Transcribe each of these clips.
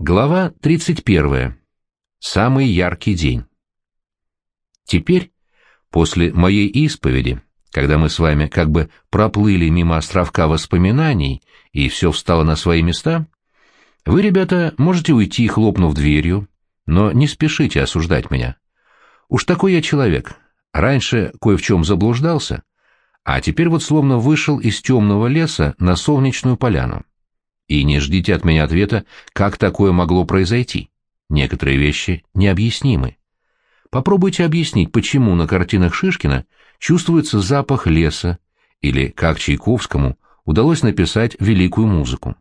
Глава 31. Самый яркий день. Теперь, после моей исповеди, когда мы с вами как бы проплыли мимо островка воспоминаний и все встало на свои места, вы, ребята, можете уйти, хлопнув дверью, но не спешите осуждать меня. Уж такой я человек. Раньше кое в чем заблуждался, а теперь вот словно вышел из темного леса на солнечную поляну. И не ждите от меня ответа, как такое могло произойти. Некоторые вещи необъяснимы. Попробуйте объяснить, почему на картинах Шишкина чувствуется запах леса, или как Чайковскому удалось написать великую музыку.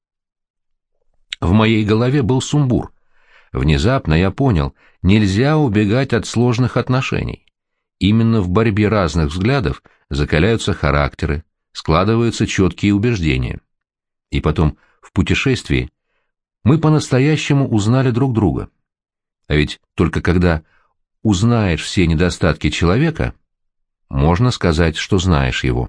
В моей голове был сумбур. Внезапно я понял, нельзя убегать от сложных отношений. Именно в борьбе разных взглядов закаляются характеры, складываются четкие убеждения. И потом, в путешествии, мы по-настоящему узнали друг друга. А ведь только когда узнаешь все недостатки человека, можно сказать, что знаешь его.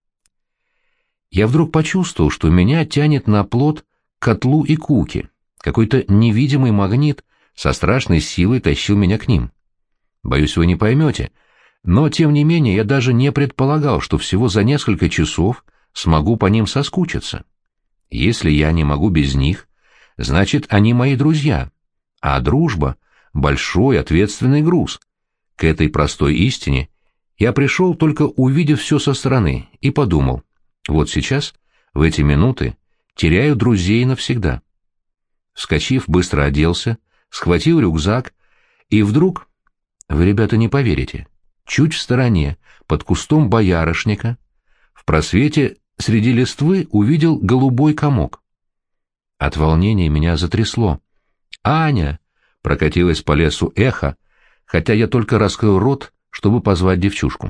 Я вдруг почувствовал, что меня тянет на плот к котлу и Куке. Какой-то невидимый магнит со страшной силой тащил меня к ним. Боюсь, вы не поймете, но, тем не менее, я даже не предполагал, что всего за несколько часов смогу по ним соскучиться. Если я не могу без них, значит, они мои друзья, а дружба — большой ответственный груз. К этой простой истине я пришел, только увидев все со стороны, и подумал, вот сейчас, в эти минуты, теряю друзей навсегда. Вскочив, быстро оделся, схватил рюкзак, и вдруг, вы, ребята, не поверите, чуть в стороне, под кустом боярышника, в просвете среди листвы увидел голубой комок. От волнения меня затрясло. «Аня!» — прокатилось по лесу эхо, хотя я только раскрыл рот, чтобы позвать девчушку.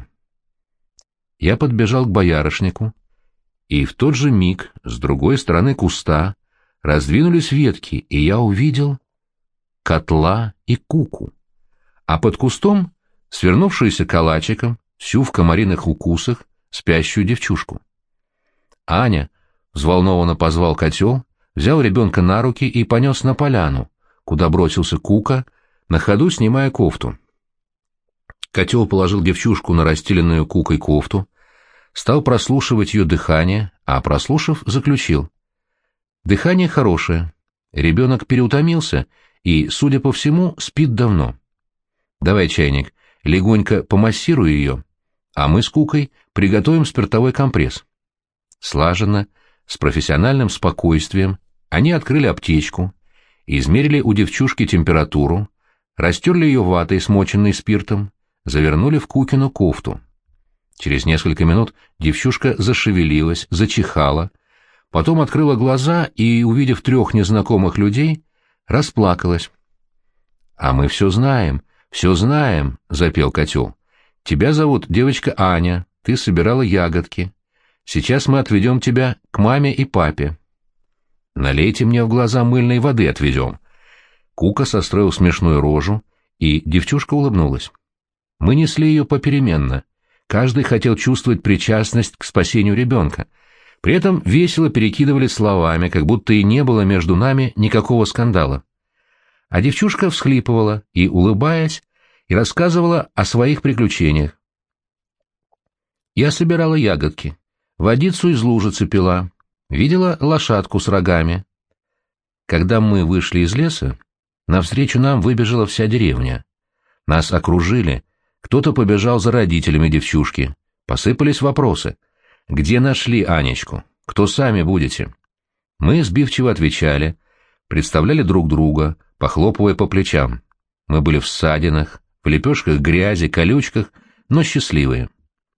Я подбежал к боярышнику, и в тот же миг с другой стороны куста раздвинулись ветки, и я увидел котла и Куку, а под кустом свернувшуюся калачиком, всю в комариных укусах, спящую девчушку. Аня взволнованно позвал котел, взял ребенка на руки и понес на поляну, куда бросился Кука, на ходу снимая кофту. Котел положил девчушку на расстеленную Кукой кофту, стал прослушивать ее дыхание, а, прослушав, заключил. Дыхание хорошее, ребенок переутомился и, судя по всему, спит давно. Давай, чайник, легонько помассируй ее, а мы с Кукой приготовим спиртовой компресс. Слаженно, с профессиональным спокойствием, они открыли аптечку, измерили у девчушки температуру, растерли ее ватой, смоченной спиртом, завернули в Кукину кофту. Через несколько минут девчушка зашевелилась, зачихала, потом открыла глаза и, увидев 3 незнакомых людей, расплакалась. — А мы все знаем, — запел котел. — Тебя зовут девочка Аня, ты собирала ягодки. Сейчас мы отведем тебя к маме и папе. Налейте мне в глаза мыльной воды, отведем. Кука состроил смешную рожу, и девчушка улыбнулась. Мы несли ее попеременно. Каждый хотел чувствовать причастность к спасению ребенка. При этом весело перекидывали словами, как будто и не было между нами никакого скандала. А девчушка всхлипывала и, улыбаясь, и рассказывала о своих приключениях. Я собирала ягодки. Водицу из лужицы пила, видела лошадку с рогами. Когда мы вышли из леса, навстречу нам выбежала вся деревня. Нас окружили, кто-то побежал за родителями девчушки. Посыпались вопросы. Где нашли Анечку? Кто сами будете? Мы сбивчиво отвечали, представляли друг друга, похлопывая по плечам. Мы были в ссадинах, в лепешках грязи, колючках, но счастливые.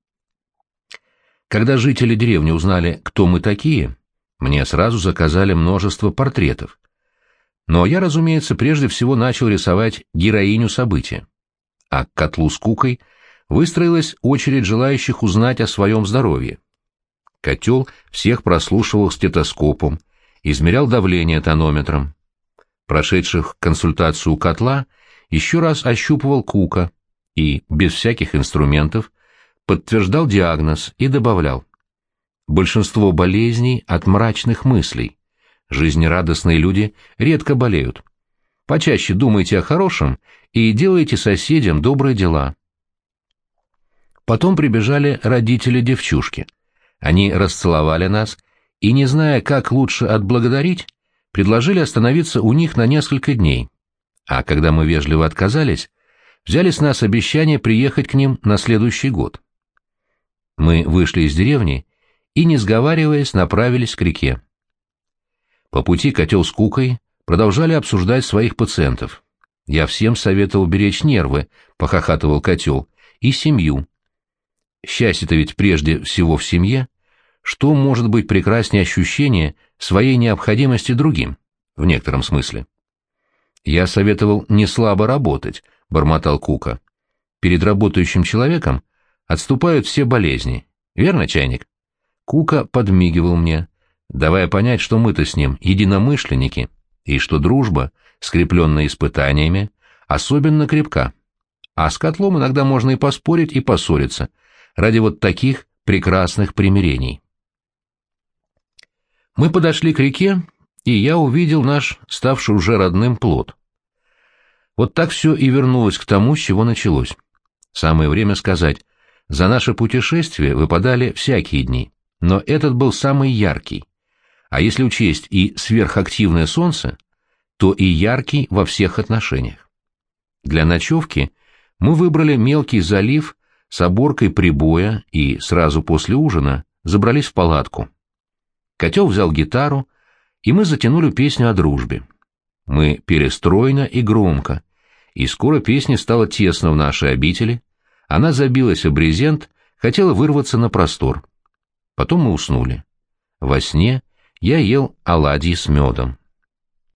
Когда жители деревни узнали, кто мы такие, мне сразу заказали множество портретов. Но я, разумеется, прежде всего начал рисовать героиню события. А к котлу с Кукой выстроилась очередь желающих узнать о своем здоровье. Котел всех прослушивал стетоскопом, измерял давление тонометром. Прошедших консультацию у котла еще раз ощупывал Кука и, без всяких инструментов, подтверждал диагноз и добавлял: большинство болезней от мрачных мыслей. Жизнерадостные люди редко болеют. Почаще думайте о хорошем и делайте соседям добрые дела. Потом прибежали родители девчушки. Они расцеловали нас и, не зная, как лучше отблагодарить, предложили остановиться у них на несколько дней. А когда мы вежливо отказались, взяли с нас обещание приехать к ним на следующий год. Мы вышли из деревни и, не сговариваясь, направились к реке. По пути котел с Кукой продолжали обсуждать своих пациентов. «Я всем советовал беречь нервы», — похохатывал котел, — «и семью. Счастье-то ведь прежде всего в семье. Что может быть прекраснее ощущения своей необходимости другим, в некотором смысле?» «Я советовал не слабо работать», — бормотал Кука. «Перед работающим человеком отступают все болезни. Верно, чайник?» Кука подмигивал мне, давая понять, что мы-то с ним единомышленники, и что дружба, скрепленная испытаниями, особенно крепка. А с котлом иногда можно и поспорить, и поссориться, ради вот таких прекрасных примирений. Мы подошли к реке, и я увидел наш, ставший уже родным, плот. Вот так все и вернулось к тому, с чего началось. Самое время сказать, за наше путешествие выпадали всякие дни, но этот был самый яркий. А если учесть и сверхактивное солнце, то и яркий во всех отношениях. Для ночевки мы выбрали мелкий залив с оборкой прибоя и сразу после ужина забрались в палатку. Котел взял гитару, и мы затянули песню о дружбе. Мы пели стройно и громко, и скоро песня стала тесно в нашей обители, она забилась о брезент, хотела вырваться на простор. Потом мы уснули. Во сне я ел оладьи с медом.